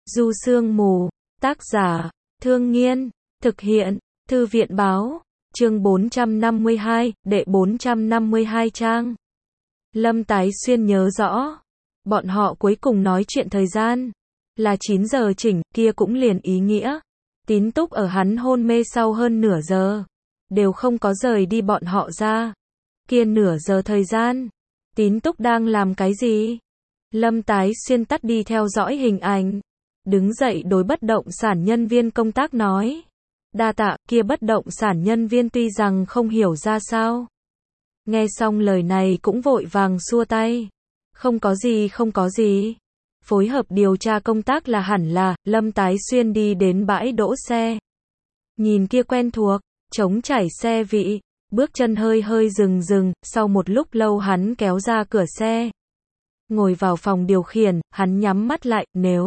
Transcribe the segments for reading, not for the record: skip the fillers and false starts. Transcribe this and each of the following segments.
Du Sương Mù, tác giả, Thương Nghiên, thực hiện, Thư viện Báo, chương 452, đệ 452 trang. Lâm Tái Xuyên nhớ rõ, bọn họ cuối cùng nói chuyện thời gian, là 9 giờ chỉnh, kia cũng liền ý nghĩa. Tín Túc ở hắn hôn mê sau hơn nửa giờ, đều không có rời đi bọn họ ra. Kia nửa giờ thời gian, Tín Túc đang làm cái gì? Lâm Tái Xuyên tắt đi theo dõi hình ảnh, đứng dậy đối bất động sản nhân viên công tác nói. Đa tạ, kia bất động sản nhân viên tuy rằng không hiểu ra sao. Nghe xong lời này cũng vội vàng xua tay. Không có gì, không có gì. Phối hợp điều tra công tác là hẳn là, Lâm Tái Xuyên đi đến bãi đỗ xe. Nhìn kia quen thuộc, trống trải xe vị, bước chân hơi hơi dừng, sau một lúc lâu hắn kéo ra cửa xe. Ngồi vào phòng điều khiển, hắn nhắm mắt lại,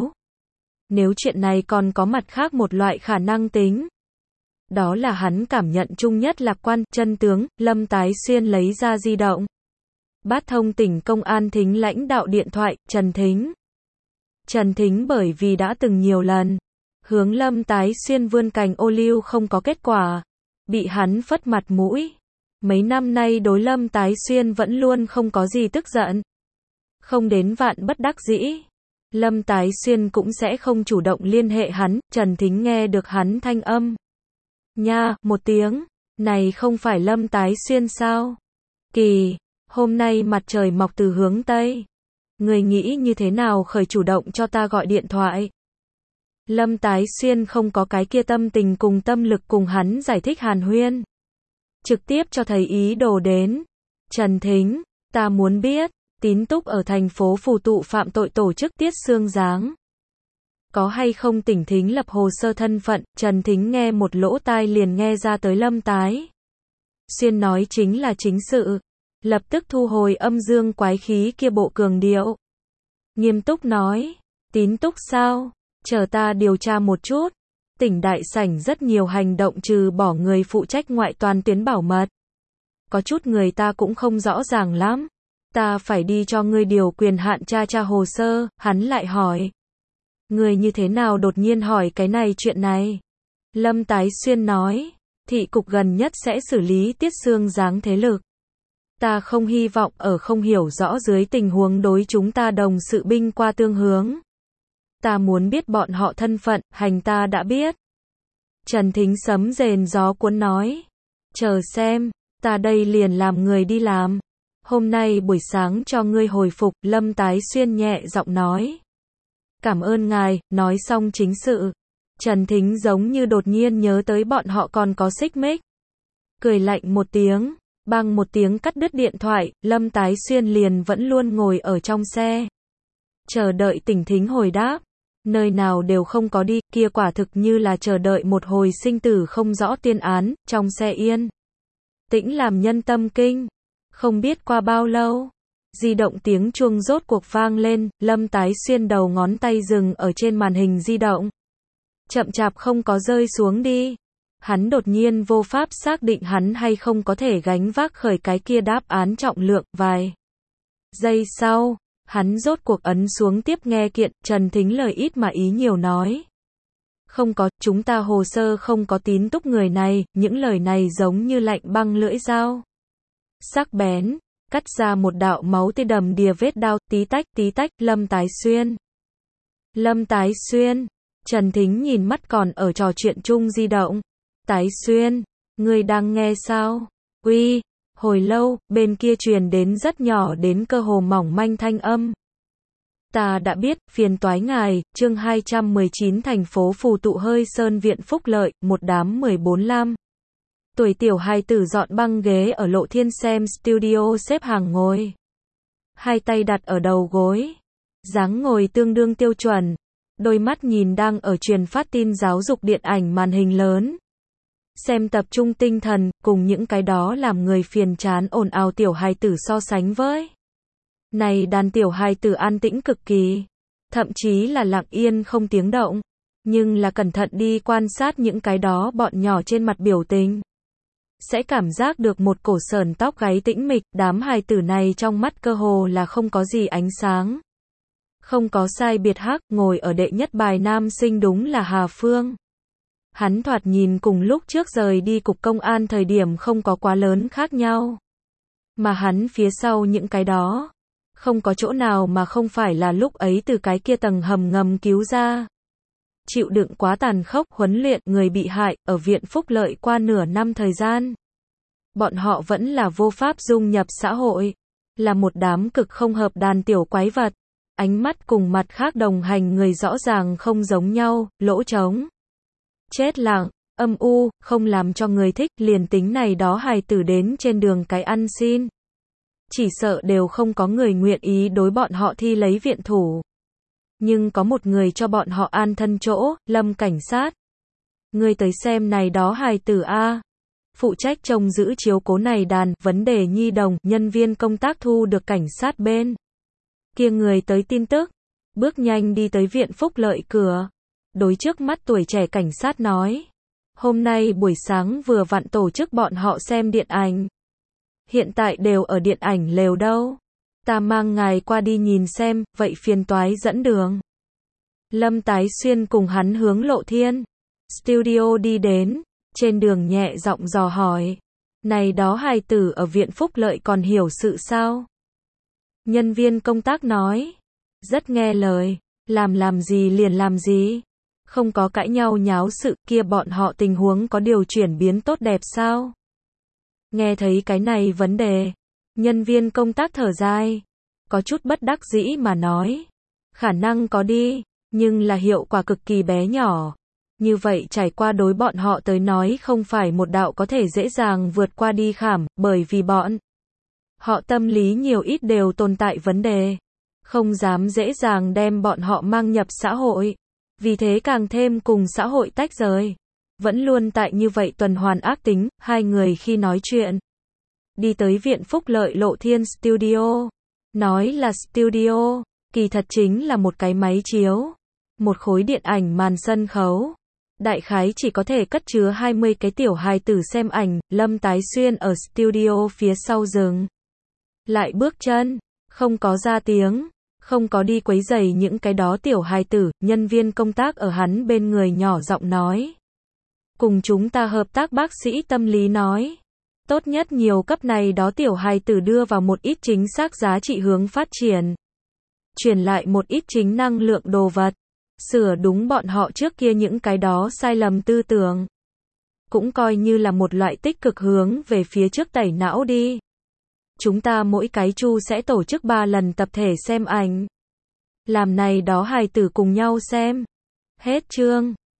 nếu chuyện này còn có mặt khác một loại khả năng tính. Đó là hắn cảm nhận chung nhất lạc quan, chân tướng, Lâm Tái Xuyên lấy ra di động. Bát thông tỉnh công an thính lãnh đạo điện thoại, Trần Thính. Trần Thính bởi vì đã từng nhiều lần hướng Lâm Tái Xuyên vươn cành ô liu không có kết quả, bị hắn phất mặt mũi. Mấy năm nay đối Lâm Tái Xuyên vẫn luôn không có gì tức giận. Không đến vạn bất đắc dĩ, Lâm Tái Xuyên cũng sẽ không chủ động liên hệ hắn. Trần Thính nghe được hắn thanh âm. Nha, một tiếng, này không phải Lâm Tái Xuyên sao? Kỳ, hôm nay mặt trời mọc từ hướng Tây. Người nghĩ như thế nào khởi chủ động cho ta gọi điện thoại? Lâm Tái Xuyên không có cái kia tâm tình cùng tâm lực cùng hắn giải thích hàn huyên. Trực tiếp cho thấy ý đồ đến. Trần Thính, ta muốn biết, Tín Túc ở thành phố Phù Tụ phạm tội tổ chức Tiết Xương Giáng. Có hay không Tỉnh Thính lập hồ sơ thân phận? Trần Thính nghe một lỗ tai liền nghe ra tới Lâm Tái Xuyên nói chính là chính sự. Lập tức thu hồi âm dương quái khí kia bộ cường điệu. Nghiêm túc nói, Tín Túc sao? Chờ ta điều tra một chút. Tỉnh đại sảnh rất nhiều hành động trừ bỏ người phụ trách ngoại toàn tuyến bảo mật. Có chút người ta cũng không rõ ràng lắm. Ta phải đi cho ngươi điều quyền hạn tra hồ sơ. Hắn lại hỏi. Người như thế nào đột nhiên hỏi cái này chuyện này? Lâm Tái Xuyên nói, thị cục gần nhất sẽ xử lý Tiết Xương Giáng thế lực. Ta không hy vọng ở không hiểu rõ dưới tình huống đối chúng ta đồng sự binh qua tương hướng. Ta muốn biết bọn họ thân phận, hành ta đã biết. Trần Thính sấm rền gió cuốn nói. Chờ xem, ta đây liền làm người đi làm. Hôm nay buổi sáng cho ngươi hồi phục, Lâm Tái Xuyên nhẹ giọng nói. Cảm ơn ngài, nói xong chính sự. Trần Thính giống như đột nhiên nhớ tới bọn họ còn có xích mích. Cười lạnh một tiếng, bang một tiếng cắt đứt điện thoại, Lâm Tái Xuyên liền vẫn luôn ngồi ở trong xe. Chờ đợi Tỉnh Thính hồi đáp. Nơi nào đều không có đi, kia quả thực như là chờ đợi một hồi sinh tử không rõ tiên án, trong xe yên. Tĩnh làm nhân tâm kinh. Không biết qua bao lâu. Di động tiếng chuông rốt cuộc vang lên, Lâm Tái Xuyên đầu ngón tay dừng ở trên màn hình di động. Chậm chạp không có rơi xuống đi. Hắn đột nhiên vô pháp xác định hắn hay không có thể gánh vác khởi cái kia đáp án trọng lượng. Vài giây sau, hắn rốt cuộc ấn xuống tiếp nghe kiện. Trần Thính lời ít mà ý nhiều nói. Không có, chúng ta hồ sơ không có Tín Túc người này. Những lời này giống như lạnh băng lưỡi dao sắc bén, cắt ra một đạo máu tươi đầm đìa vết đao, tí tách, Lâm Tái Xuyên. Lâm Tái Xuyên. Trần Thính nhìn mắt còn ở trò chuyện chung di động. Tái Xuyên, ngươi đang nghe sao? Uy, hồi lâu, bên kia truyền đến rất nhỏ đến cơ hồ mỏng manh thanh âm. Ta đã biết, phiền toái ngài, chương 219 thành phố Phù Tụ hơi sơn viện phúc lợi, một đám 14-15 tuổi tiểu hài tử dọn băng ghế ở Lộ Thiên xem studio xếp hàng ngồi. Hai tay đặt ở đầu gối. Dáng ngồi tương đương tiêu chuẩn. Đôi mắt nhìn đang ở truyền phát tin giáo dục điện ảnh màn hình lớn. Xem tập trung tinh thần, cùng những cái đó làm người phiền chán ồn ào tiểu hài tử so sánh với. Này đàn tiểu hài tử an tĩnh cực kỳ. Thậm chí là lặng yên không tiếng động. Nhưng là cẩn thận đi quan sát những cái đó bọn nhỏ trên mặt biểu tình. Sẽ cảm giác được một cổ sởn tóc gáy tĩnh mịch, đám hài tử này trong mắt cơ hồ là không có gì ánh sáng. Không có sai biệt hắc, ngồi ở đệ nhất bài nam sinh đúng là Hà Phương. Hắn thoạt nhìn cùng lúc trước rời đi cục công an thời điểm không có quá lớn khác nhau. Mà hắn phía sau những cái đó, không có chỗ nào mà không phải là lúc ấy từ cái kia tầng hầm ngầm cứu ra. Chịu đựng quá tàn khốc huấn luyện người bị hại ở viện phúc lợi qua nửa năm thời gian. Bọn họ vẫn là vô pháp dung nhập xã hội, là một đám cực không hợp đàn tiểu quái vật. Ánh mắt cùng mặt khác đồng hành người rõ ràng không giống nhau, lỗ trống. Chết lặng, âm u, không làm cho người thích, liền tính này đó hài tử đến trên đường cái ăn xin. Chỉ sợ đều không có người nguyện ý đối bọn họ thi lấy viện thủ. Nhưng có một người cho bọn họ an thân chỗ, Lâm cảnh sát. Người tới xem này đó hài tử a. Phụ trách trông giữ chiếu cố này đàn, vấn đề nhi đồng, nhân viên công tác thu được cảnh sát bên kia người tới tin tức, bước nhanh đi tới viện phúc lợi cửa. Đối trước mắt tuổi trẻ cảnh sát nói, hôm nay buổi sáng vừa vặn tổ chức bọn họ xem điện ảnh. Hiện tại đều ở điện ảnh lều đâu. Ta mang ngài qua đi nhìn xem, vậy phiền toái dẫn đường. Lâm Tái Xuyên cùng hắn hướng Lộ Thiên Studio đi đến, trên đường nhẹ giọng dò hỏi, này đó hài tử ở viện phúc lợi còn hiểu sự sao? Nhân viên công tác nói, rất nghe lời, làm gì liền làm gì, không có cãi nhau nháo sự kia bọn họ tình huống có điều chuyển biến tốt đẹp sao? Nghe thấy cái này vấn đề, nhân viên công tác thở dài, có chút bất đắc dĩ mà nói, khả năng có đi, nhưng là hiệu quả cực kỳ bé nhỏ. Như vậy trải qua đối bọn họ tới nói không phải một đạo có thể dễ dàng vượt qua đi khảm, bởi vì bọn họ tâm lý nhiều ít đều tồn tại vấn đề, không dám dễ dàng đem bọn họ mang nhập xã hội, vì thế càng thêm cùng xã hội tách rời. Vẫn luôn tại như vậy tuần hoàn ác tính, hai người khi nói chuyện, đi tới viện phúc lợi Lộ Thiên Studio, nói là studio, kỳ thật chính là một cái máy chiếu, một khối điện ảnh màn sân khấu. Đại khái chỉ có thể cất chứa 20 cái tiểu hài tử xem ảnh. Lâm Tái Xuyên ở studio phía sau dừng lại bước chân, không có ra tiếng, không có đi quấy rầy những cái đó tiểu hài tử. Nhân viên công tác ở hắn bên người nhỏ giọng nói, cùng chúng ta hợp tác. Bác sĩ tâm lý nói, tốt nhất nhiều cấp này đó tiểu hài tử đưa vào một ít chính xác giá trị hướng phát triển, truyền lại một ít chính năng lượng đồ vật, sửa đúng bọn họ trước kia những cái đó sai lầm tư tưởng, cũng coi như là một loại tích cực hướng về phía trước tẩy não đi. Chúng ta mỗi cái chu sẽ tổ chức 3 lần tập thể xem ảnh, làm này đó hài tử cùng nhau xem. Hết chương.